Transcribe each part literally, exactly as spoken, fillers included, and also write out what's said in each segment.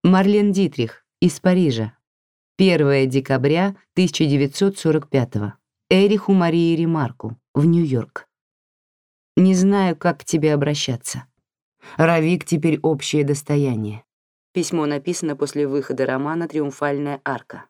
Марлен Дитрих из Парижа. первое декабря тысяча девятьсот сорок пятого. Эриху Марии Ремарку в Нью-Йорк. Не знаю, как к тебе обращаться. Равик теперь общее достояние. Письмо написано после выхода романа «Триумфальная арка».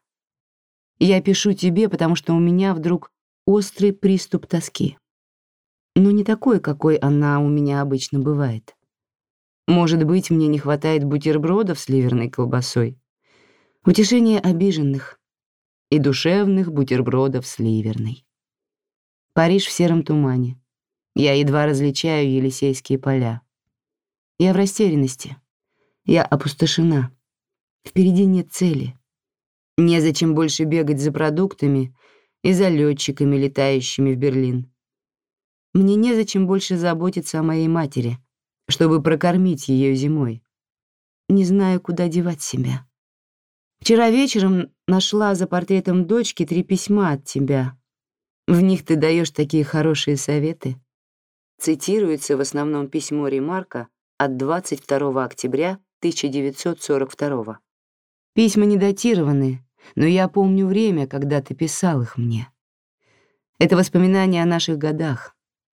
Я пишу тебе, потому что у меня вдруг острый приступ тоски. Но не такой, какой она у меня обычно бывает. Может быть, мне не хватает бутербродов с ливерной колбасой, утешения обиженных и душевных бутербродов с ливерной. Париж в сером тумане. Я едва различаю Елисейские поля. Я в растерянности. Я опустошена. Впереди нет цели. Незачем больше бегать за продуктами и за летчиками, летающими в Берлин. Мне незачем больше заботиться о моей матери, чтобы прокормить ее зимой. Не знаю, куда девать себя. Вчера вечером нашла за портретом дочки три письма от тебя. В них ты даешь такие хорошие советы. Цитируется в основном письмо Ремарка от двадцать второго октября тысяча девятьсот сорок второго. Письма не датированы, но я помню время, когда ты писал их мне. Это воспоминания о наших годах.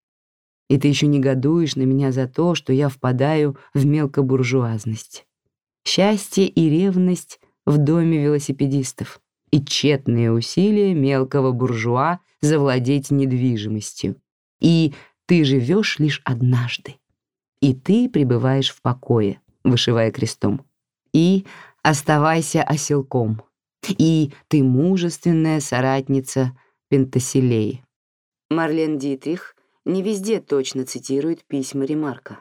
И ты еще негодуешь на меня за то, что я впадаю в мелкобуржуазность. Счастье и ревность в доме велосипедистов и тщетные усилия мелкого буржуа завладеть недвижимостью. И ты живешь лишь однажды. И ты пребываешь в покое, вышивая крестом. И оставайся оселком. И ты мужественная соратница Пентаселеи. Марлен Дитрих не везде точно цитирует письма Ремарка.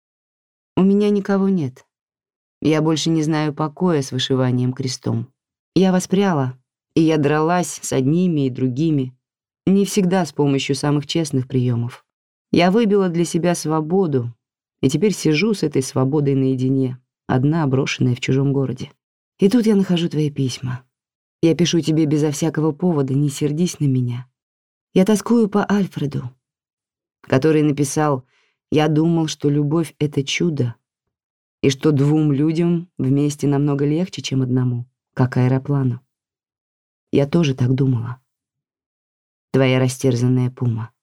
У меня никого нет. Я больше не знаю покоя с вышиванием крестом. Я воспряла, и я дралась с одними и другими, не всегда с помощью самых честных приемов. Я выбила для себя свободу, и теперь сижу с этой свободой наедине, одна, брошенная в чужом городе. И тут я нахожу твои письма. Я пишу тебе безо всякого повода, не сердись на меня. Я тоскую по Альфреду, который написал: «Я думал, что любовь — это чудо, и что двум людям вместе намного легче, чем одному, как аэроплану». Я тоже так думала. Твоя растерзанная пума.